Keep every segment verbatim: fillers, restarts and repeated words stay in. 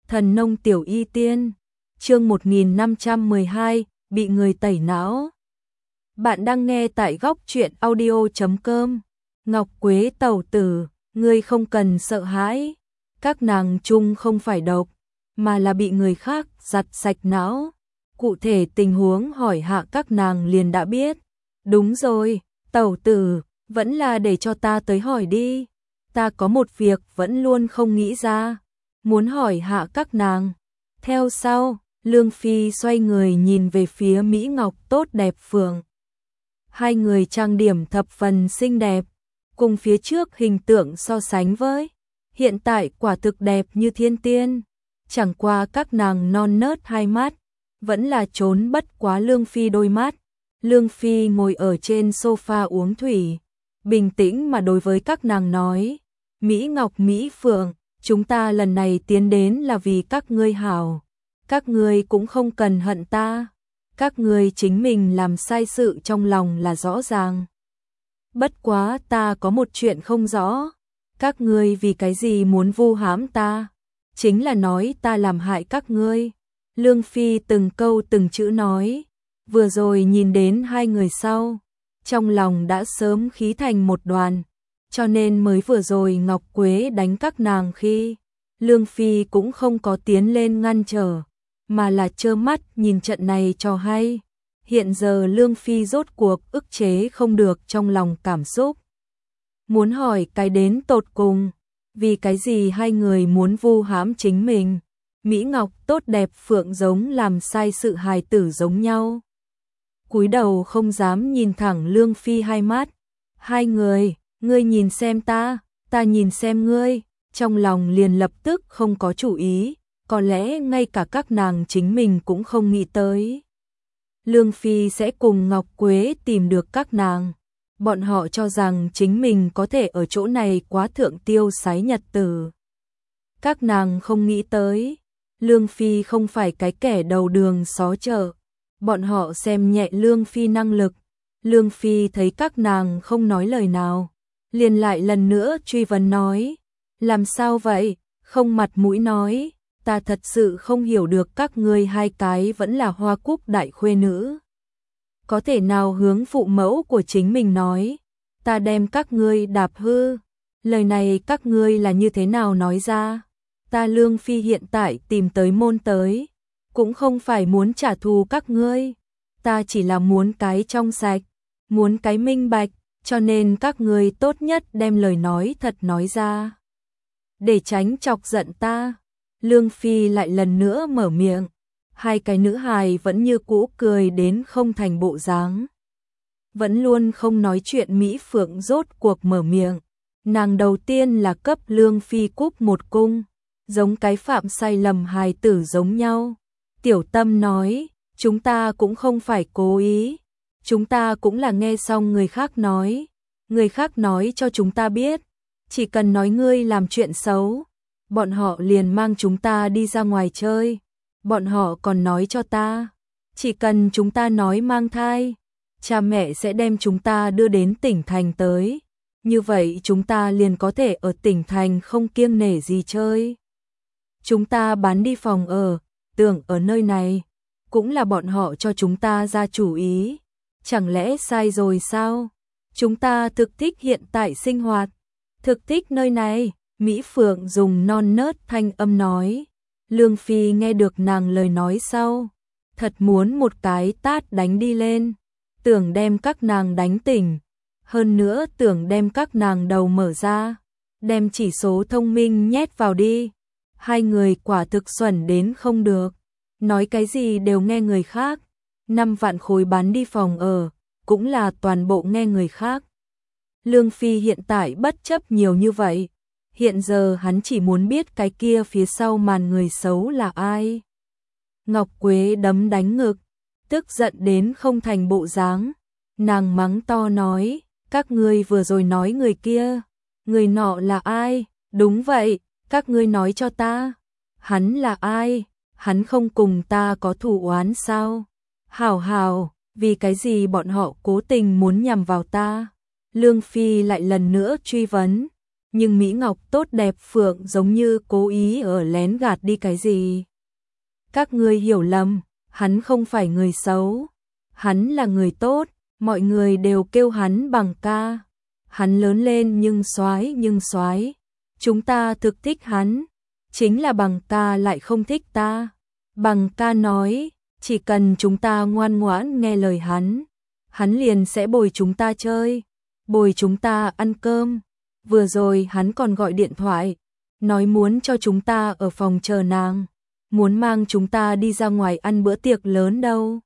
Thần nông tiểu y tiên, chương một nghìn năm trăm mười hai, bị người tẩy não. Bạn đang nghe tại góc truyện audio chấm com. Ngọc Quế tẩu tử, ngươi không cần sợ hãi, các nàng chung không phải độc, mà là bị người khác giặt sạch não. Cụ thể tình huống hỏi hạ các nàng liền đã biết. Đúng rồi, tẩu tử, vẫn là để cho ta tới hỏi đi. Ta có một việc vẫn luôn không nghĩ ra, muốn hỏi hạ các nàng. Theo sau, Lương Phi xoay người nhìn về phía Mỹ Ngọc tốt đẹp phượng. Hai người trang điểm thập phần xinh đẹp, cùng phía trước hình tượng so sánh với, hiện tại quả thực đẹp như thiên tiên. Chẳng qua các nàng non nớt hai mắt, vẫn là trốn bất quá Lương Phi đôi mắt. Lương Phi ngồi ở trên sofa uống thủy, bình tĩnh mà đối với các nàng nói, Mỹ Ngọc Mỹ Phượng, chúng ta lần này tiến đến là vì các ngươi hảo, các ngươi cũng không cần hận ta, các ngươi chính mình làm sai sự trong lòng là rõ ràng. Bất quá ta có một chuyện không rõ, các ngươi vì cái gì muốn vu hãm ta, chính là nói ta làm hại các ngươi. Lương Phi từng câu từng chữ nói, vừa rồi nhìn đến hai người sau, trong lòng đã sớm khí thành một đoàn, cho nên mới vừa rồi Ngọc Quế đánh các nàng khi, Lương Phi cũng không có tiến lên ngăn trở, mà là trơ mắt nhìn trận này cho hay. Hiện giờ Lương Phi rốt cuộc ức chế không được trong lòng cảm xúc. Muốn hỏi cái đến tột cùng, vì cái gì hai người muốn vu hãm chính mình? Mỹ Ngọc tốt đẹp phượng giống làm sai sự hài tử giống nhau. Cúi đầu không dám nhìn thẳng Lương Phi hai mắt. Hai người, ngươi nhìn xem ta, ta nhìn xem ngươi, trong lòng liền lập tức không có chủ ý, có lẽ ngay cả các nàng chính mình cũng không nghĩ tới. Lương Phi sẽ cùng Ngọc Quế tìm được các nàng. Bọn họ cho rằng chính mình có thể ở chỗ này quá thượng tiêu sái nhật tử. Các nàng không nghĩ tới, Lương Phi không phải cái kẻ đầu đường xó chợ. Bọn họ xem nhẹ Lương Phi năng lực. Lương Phi thấy các nàng không nói lời nào, liền lại lần nữa truy vấn nói, làm sao vậy, không mặt mũi nói, ta thật sự không hiểu được các ngươi hai cái vẫn là Hoa Cúc đại khuê nữ. Có thể nào hướng phụ mẫu của chính mình nói, ta đem các ngươi đạp hư, lời này các ngươi là như thế nào nói ra? Ta Lương Phi hiện tại tìm tới môn tới, cũng không phải muốn trả thù các ngươi, ta chỉ là muốn cái trong sạch, muốn cái minh bạch, cho nên các ngươi tốt nhất đem lời nói thật nói ra, để tránh chọc giận ta. Lương Phi lại lần nữa mở miệng, hai cái nữ hài vẫn như cũ cười đến không thành bộ dáng. Vẫn luôn không nói chuyện Mỹ Phượng rốt cuộc mở miệng, nàng đầu tiên là cấp Lương Phi cúp một cung, giống cái phạm sai lầm hài tử giống nhau. Tiểu Tâm nói, chúng ta cũng không phải cố ý, chúng ta cũng là nghe xong người khác nói, người khác nói cho chúng ta biết, chỉ cần nói ngươi làm chuyện xấu, bọn họ liền mang chúng ta đi ra ngoài chơi. Bọn họ còn nói cho ta, chỉ cần chúng ta nói mang thai, cha mẹ sẽ đem chúng ta đưa đến tỉnh thành tới, như vậy chúng ta liền có thể ở tỉnh thành không kiêng nể gì chơi. Chúng ta bán đi phòng ở, tưởng ở nơi này, cũng là bọn họ cho chúng ta ra chủ ý, chẳng lẽ sai rồi sao? Chúng ta thực thích hiện tại sinh hoạt, thực thích nơi này. Mỹ Phượng dùng non nớt thanh âm nói. Lương Phi nghe được nàng lời nói sau, thật muốn một cái tát đánh đi lên, tưởng đem các nàng đánh tỉnh, hơn nữa tưởng đem các nàng đầu mở ra, đem chỉ số thông minh nhét vào đi. Hai người quả thực xuẩn đến không được, nói cái gì đều nghe người khác, năm vạn khối bán đi phòng ở, cũng là toàn bộ nghe người khác. Lương Phi hiện tại bất chấp nhiều như vậy. Hiện giờ hắn chỉ muốn biết cái kia phía sau màn người xấu là ai. Ngọc Quế đấm đánh ngực, tức giận đến không thành bộ dáng. Nàng mắng to nói, các ngươi vừa rồi nói người kia, người nọ là ai? Đúng vậy, các ngươi nói cho ta. Hắn là ai? Hắn không cùng ta có thù oán sao? Hảo hảo, vì cái gì bọn họ cố tình muốn nhằm vào ta? Lương Phi lại lần nữa truy vấn. nhưng Mỹ Ngọc tốt đẹp Phượng giống như cố ý ở lén gạt đi cái gì. Các ngươi hiểu lầm, hắn không phải người xấu, hắn là người tốt, mọi người đều kêu hắn bằng ca. Hắn lớn lên nhưng soái nhưng soái, chúng ta thực thích hắn, chính là bằng ca lại không thích ta. Bằng ca nói, chỉ cần chúng ta ngoan ngoãn nghe lời hắn, hắn liền sẽ bồi chúng ta chơi, bồi chúng ta ăn cơm. Vừa rồi hắn còn gọi điện thoại, nói muốn cho chúng ta ở phòng chờ nàng, muốn mang chúng ta đi ra ngoài ăn bữa tiệc lớn đâu.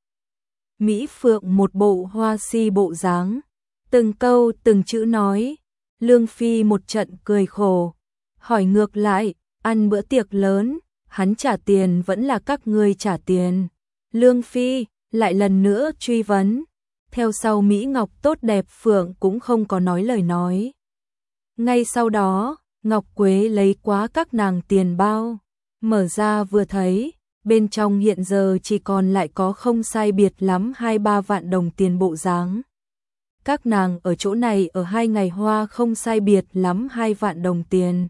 Mỹ Phượng một bộ hoa si bộ dáng, từng câu từng chữ nói. Lương Phi một trận cười khổ, hỏi ngược lại, ăn bữa tiệc lớn, hắn trả tiền vẫn là các ngươi trả tiền? Lương Phi lại lần nữa truy vấn. Theo sau Mỹ Ngọc tốt đẹp Phượng cũng không có nói lời nói. Ngay sau đó, Ngọc Quế lấy quá các nàng tiền bao, mở ra vừa thấy, bên trong hiện giờ chỉ còn lại có không sai biệt lắm hai ba vạn đồng tiền bộ dáng. Các nàng ở chỗ này ở hai ngày hoa không sai biệt lắm hai vạn đồng tiền.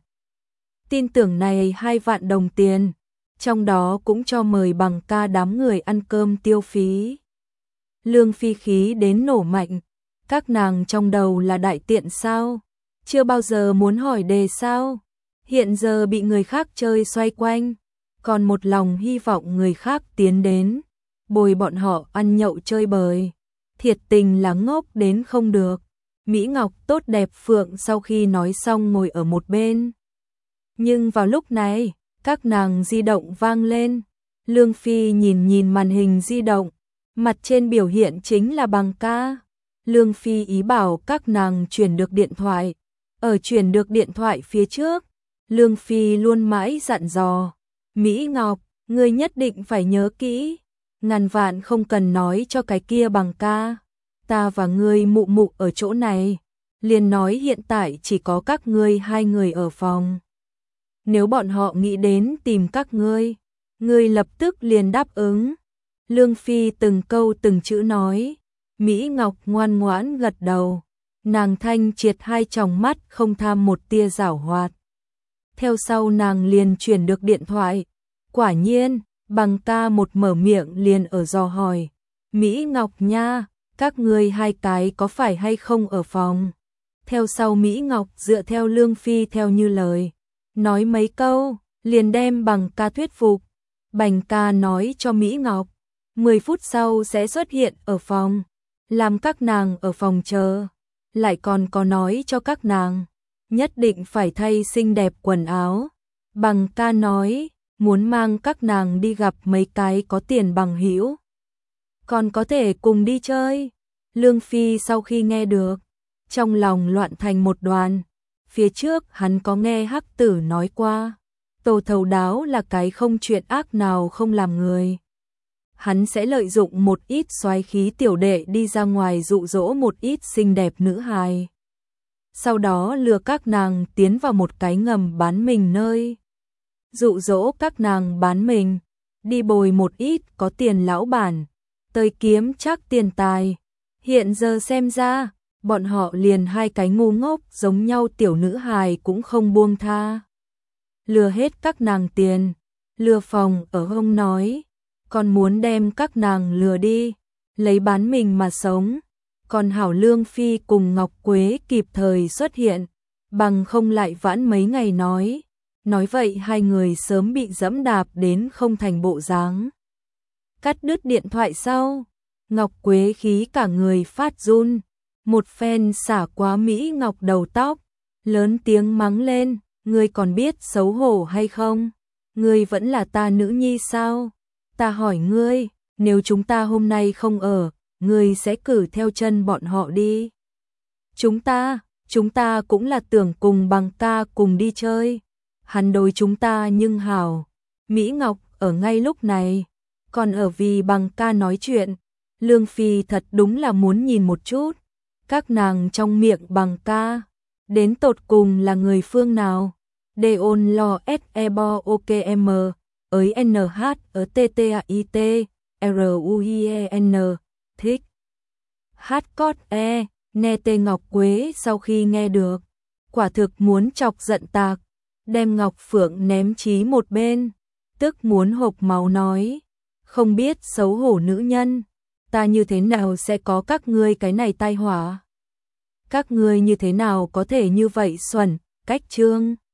Tin tưởng này hai vạn đồng tiền, trong đó cũng cho mời bằng ca đám người ăn cơm tiêu phí. Lương Phi khí đến nổ mạnh, các nàng trong đầu là đại tiện sao? Chưa bao giờ muốn hỏi đề sao? Hiện giờ bị người khác chơi xoay quanh, còn một lòng hy vọng người khác tiến đến, bồi bọn họ ăn nhậu chơi bời. Thiệt tình là ngốc đến không được. Mỹ Ngọc tốt đẹp Phượng sau khi nói xong ngồi ở một bên. Nhưng vào lúc này, các nàng di động vang lên. Lương Phi nhìn nhìn màn hình di động, mặt trên biểu hiện chính là bằng ca. Lương Phi ý bảo các nàng chuyển được điện thoại. Ở chuyển được điện thoại phía trước, Lương Phi luôn mãi dặn dò. Mỹ Ngọc, ngươi nhất định phải nhớ kỹ, ngàn vạn không cần nói cho cái kia bằng ca. Ta và ngươi mụ mụ ở chỗ này, liền nói hiện tại chỉ có các ngươi hai người ở phòng. Nếu bọn họ nghĩ đến tìm các ngươi, ngươi lập tức liền đáp ứng. Lương Phi từng câu từng chữ nói. Mỹ Ngọc ngoan ngoãn gật đầu, nàng thanh triệt hai tròng mắt không tham một tia giảo hoạt. Theo sau nàng liền chuyển được điện thoại. Quả nhiên, bằng ca một mở miệng liền ở dò hỏi. Mỹ Ngọc nha, các ngươi hai cái có phải hay không ở phòng? Theo sau Mỹ Ngọc dựa theo Lương Phi theo như lời, nói mấy câu, liền đem bằng ca thuyết phục. Bành ca nói cho Mỹ Ngọc, mười phút sau sẽ xuất hiện ở phòng, làm các nàng ở phòng chờ. Lại còn có nói cho các nàng, nhất định phải thay xinh đẹp quần áo. Bằng ca nói, muốn mang các nàng đi gặp mấy cái có tiền bằng hữu, còn có thể cùng đi chơi. Lương Phi sau khi nghe được, trong lòng loạn thành một đoàn. Phía trước hắn có nghe Hắc Tử nói qua, Tô Thấu Đáo là cái không chuyện ác nào không làm người. Hắn sẽ lợi dụng một ít soái khí tiểu đệ đi ra ngoài dụ dỗ một ít xinh đẹp nữ hài, sau đó lừa các nàng tiến vào một cái ngầm bán mình nơi, dụ dỗ các nàng bán mình, đi bồi một ít có tiền lão bản, tới kiếm chắc tiền tài. Hiện giờ xem ra, bọn họ liền hai cái ngu ngốc giống nhau tiểu nữ hài cũng không buông tha. Lừa hết các nàng tiền, lừa phòng ở hông nói, còn muốn đem các nàng lừa đi, lấy bán mình mà sống. Còn hảo Lương Phi cùng Ngọc Quế kịp thời xuất hiện, bằng không lại vãn mấy ngày nói. Nói vậy hai người sớm bị dẫm đạp đến không thành bộ dáng. Cắt đứt điện thoại sau, Ngọc Quế khí cả người phát run, một phen xả quá Mỹ Ngọc đầu tóc, lớn tiếng mắng lên, ngươi còn biết xấu hổ hay không? Ngươi vẫn là ta nữ nhi sao? Ta hỏi ngươi, nếu chúng ta hôm nay không ở, ngươi sẽ cử theo chân bọn họ đi. Chúng ta, chúng ta cũng là tưởng cùng bằng ca cùng đi chơi. Hắn đối chúng ta nhưng hảo. Mỹ Ngọc ở ngay lúc này, còn ở vì bằng ca nói chuyện. Lương Phi thật đúng là muốn nhìn một chút, các nàng trong miệng bằng ca, đến tột cùng là người phương nào. Deon lo se bo okm, ới nh ở ttait, ruien, thích. Hát cót e, nghe tê Ngọc Quế sau khi nghe được, quả thực muốn chọc giận Tạc, đem Ngọc Phượng ném chí một bên, tức muốn hộc máu nói, không biết xấu hổ nữ nhân, ta như thế nào sẽ có các ngươi cái này tai họa? Các ngươi như thế nào có thể như vậy xuẩn, cách trương.